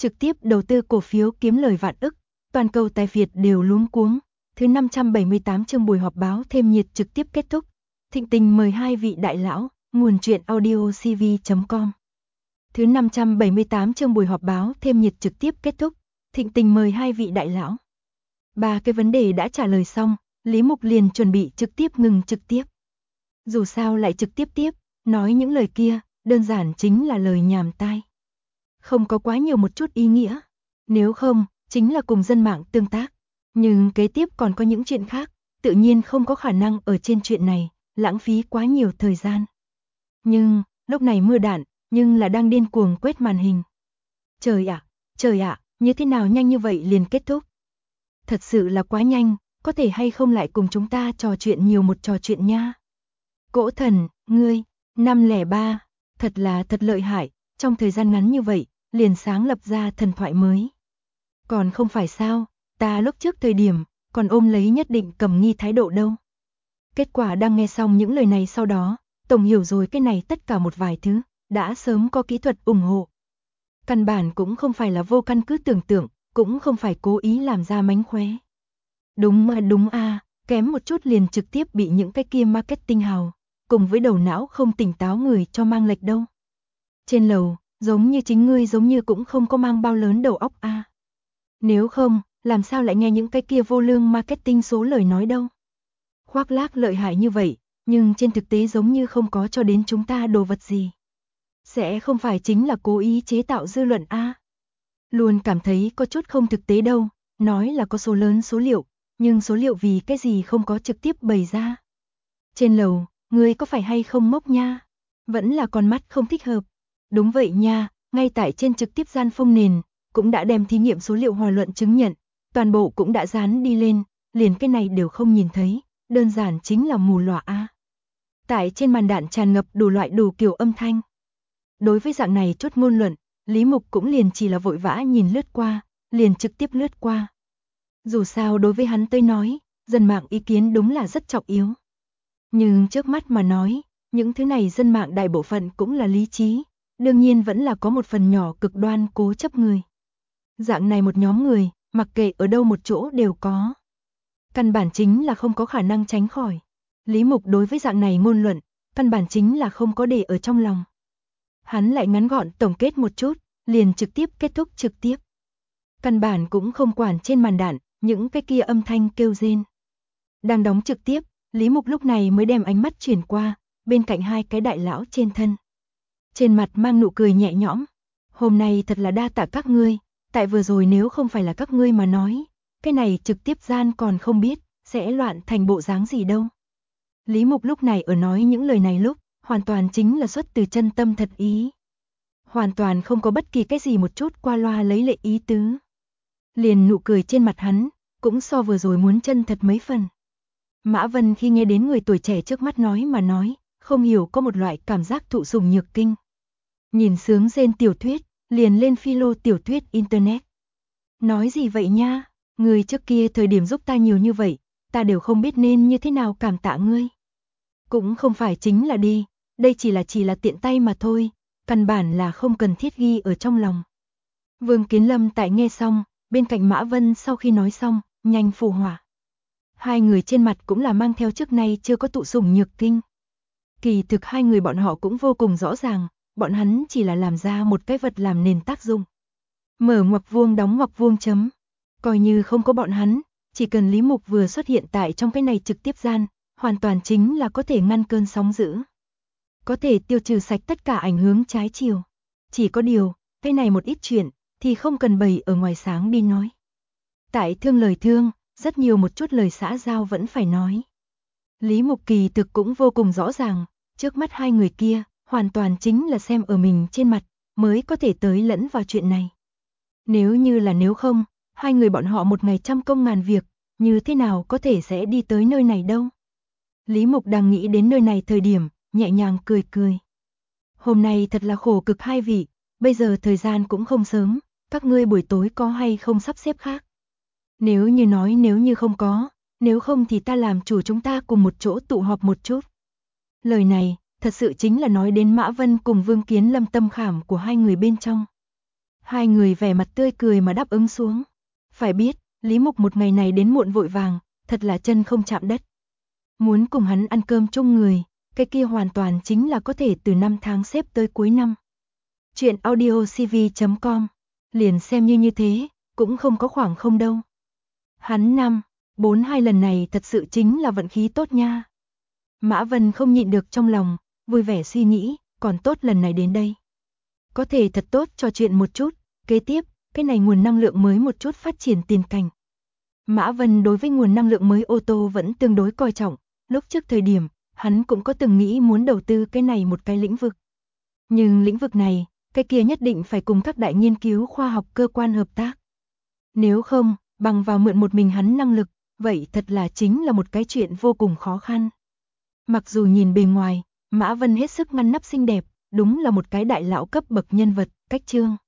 trực tiếp đầu tư cổ phiếu kiếm lời vạn ức, toàn cầu tài Việt đều luống cuống. Thứ 578 chương buổi họp báo thêm nhiệt trực tiếp kết thúc. Thịnh tình mời hai vị đại lão, nguồn truyện audio cv.com. Thứ 578 chương buổi họp báo thêm nhiệt trực tiếp kết thúc. Thịnh tình mời hai vị đại lão. Ba cái vấn đề đã trả lời xong, Lý Mục liền chuẩn bị trực tiếp ngừng trực tiếp. Dù sao lại trực tiếp nói những lời kia, đơn giản chính là lời nhảm tai. Không có quá nhiều một chút ý nghĩa. Nếu không, chính là cùng dân mạng tương tác. Nhưng kế tiếp còn có những chuyện khác, tự nhiên không có khả năng ở trên chuyện này, lãng phí quá nhiều thời gian. Nhưng, lúc này mưa đạn, nhưng là đang điên cuồng quét màn hình. Trời ạ, như thế nào nhanh như vậy liền kết thúc? Thật sự là quá nhanh, có thể hay không lại cùng chúng ta trò chuyện nhiều một trò chuyện nha. Cỗ thần, ngươi, 503, thật lợi hại, trong thời gian ngắn như vậy, liền sáng lập ra thần thoại mới. Còn không phải sao, ta lúc trước thời điểm, còn ôm lấy nhất định cầm nghi thái độ đâu. Kết quả đang nghe xong những lời này sau đó, tổng hiểu rồi cái này tất cả một vài thứ, đã sớm có kỹ thuật ủng hộ. Căn bản cũng không phải là vô căn cứ tưởng tượng, cũng không phải cố ý làm ra mánh khóe. Đúng à, kém một chút liền trực tiếp bị những cái kia marketing hào, cùng với đầu não không tỉnh táo người cho mang lệch đâu. Trên lầu, giống như chính ngươi giống như cũng không có mang bao lớn đầu óc a. Nếu không, làm sao lại nghe những cái kia vô lương marketing số lời nói đâu. Khoác lác lợi hại như vậy, nhưng trên thực tế giống như không có cho đến chúng ta đồ vật gì. Sẽ không phải chính là cố ý chế tạo dư luận a. Luôn cảm thấy có chút không thực tế đâu, nói là có số lớn số liệu, nhưng số liệu vì cái gì không có trực tiếp bày ra. Trên lầu, ngươi có phải hay không mốc nha? Vẫn là con mắt không thích hợp. Đúng vậy nha, ngay tại trên trực tiếp gian phông nền, cũng đã đem thí nghiệm số liệu hòa luận chứng nhận, toàn bộ cũng đã dán đi lên, liền cái này đều không nhìn thấy, đơn giản chính là mù lòa a. Tại trên màn đạn tràn ngập đủ loại đủ kiểu âm thanh. Đối với dạng này chốt ngôn luận, Lý Mục cũng liền chỉ là vội vã nhìn lướt qua, liền trực tiếp lướt qua. Dù sao đối với hắn tới nói, dân mạng ý kiến đúng là rất trọng yếu. Nhưng trước mắt mà nói, những thứ này dân mạng đại bộ phận cũng là lý trí, đương nhiên vẫn là có một phần nhỏ cực đoan cố chấp người. Dạng này một nhóm người, mặc kệ ở đâu một chỗ đều có. Căn bản chính là không có khả năng tránh khỏi. Lý Mục đối với dạng này ngôn luận, căn bản chính là không có để ở trong lòng. Hắn lại ngắn gọn tổng kết một chút, liền trực tiếp kết thúc trực tiếp. Căn bản cũng không quản trên màn đạn, những cái kia âm thanh kêu rên. Đang đóng trực tiếp, Lý Mục lúc này mới đem ánh mắt chuyển qua, bên cạnh hai cái đại lão trên thân. Trên mặt mang nụ cười nhẹ nhõm. Hôm nay thật là đa tạ các ngươi, tại vừa rồi nếu không phải là các ngươi mà nói, cái này trực tiếp gian còn không biết, sẽ loạn thành bộ dáng gì đâu. Lý Mục lúc này ở nói những lời này lúc, hoàn toàn chính là xuất từ chân tâm thật ý. Hoàn toàn không có bất kỳ cái gì một chút qua loa lấy lệ ý tứ. Liền nụ cười trên mặt hắn, cũng so vừa rồi muốn chân thật mấy phần. Mã Vân khi nghe đến người tuổi trẻ trước mắt nói mà nói, không hiểu có một loại cảm giác thụ sủng nhược kinh. Nhìn sướng rên tiểu thuyết, liền lên philo tiểu thuyết internet. Nói gì vậy nha, người trước kia thời điểm giúp ta nhiều như vậy, ta đều không biết nên như thế nào cảm tạ ngươi. Cũng không phải chính là đi, đây chỉ là tiện tay mà thôi, căn bản là không cần thiết ghi ở trong lòng. Vương Kiến Lâm tại nghe xong, bên cạnh Mã Vân sau khi nói xong, nhanh phụ họa. Hai người trên mặt cũng là mang theo trước nay chưa có thụ sủng nhược kinh. Kỳ thực hai người bọn họ cũng vô cùng rõ ràng, bọn hắn chỉ là làm ra một cái vật làm nền tác dụng. Mở ngoặc vuông đóng ngoặc vuông chấm. Coi như không có bọn hắn, chỉ cần Lý Mục vừa xuất hiện tại trong cái này trực tiếp gian, hoàn toàn chính là có thể ngăn cơn sóng dữ. Có thể tiêu trừ sạch tất cả ảnh hưởng trái chiều. Chỉ có điều, cái này một ít chuyện, thì không cần bày ở ngoài sáng đi nói. Tại thương lời thương, rất nhiều một chút lời xã giao vẫn phải nói. Lý Mục kỳ thực cũng vô cùng rõ ràng, trước mắt hai người kia, hoàn toàn chính là xem ở mình trên mặt, mới có thể tới lẫn vào chuyện này. Nếu như là nếu không, hai người bọn họ một ngày trăm công ngàn việc, như thế nào có thể sẽ đi tới nơi này đâu. Lý Mục đang nghĩ đến nơi này thời điểm, nhẹ nhàng cười cười. Hôm nay thật là khổ cực hai vị, bây giờ thời gian cũng không sớm, các ngươi buổi tối có hay không sắp xếp khác. Nếu như nói nếu như không có, nếu không thì ta làm chủ chúng ta cùng một chỗ tụ họp một chút. Lời này, thật sự chính là nói đến Mã Vân cùng Vương Kiến Lâm tâm khảm của hai người bên trong. Hai người vẻ mặt tươi cười mà đáp ứng xuống. Phải biết, Lý Mục một ngày này đến muộn vội vàng, thật là chân không chạm đất. Muốn cùng hắn ăn cơm chung người, cái kia hoàn toàn chính là có thể từ năm tháng xếp tới cuối năm. Chuyện audiocv.com, liền xem như thế, cũng không có khoảng không đâu. Hắn 4 lần này thật sự chính là vận khí tốt nha. Mã Vân không nhịn được trong lòng, vui vẻ suy nghĩ, còn tốt lần này đến đây. Có thể thật tốt trò chuyện một chút, kế tiếp, cái này nguồn năng lượng mới một chút phát triển tiền cảnh. Mã Vân đối với nguồn năng lượng mới ô tô vẫn tương đối coi trọng, lúc trước thời điểm, hắn cũng có từng nghĩ muốn đầu tư cái này một cái lĩnh vực. Nhưng lĩnh vực này, cái kia nhất định phải cùng các đại nghiên cứu khoa học cơ quan hợp tác. Nếu không, bằng vào mượn một mình hắn năng lực, vậy thật là chính là một cái chuyện vô cùng khó khăn. Mặc dù nhìn bề ngoài, Mã Vân hết sức ngăn nắp xinh đẹp, đúng là một cái đại lão cấp bậc nhân vật, cách chương.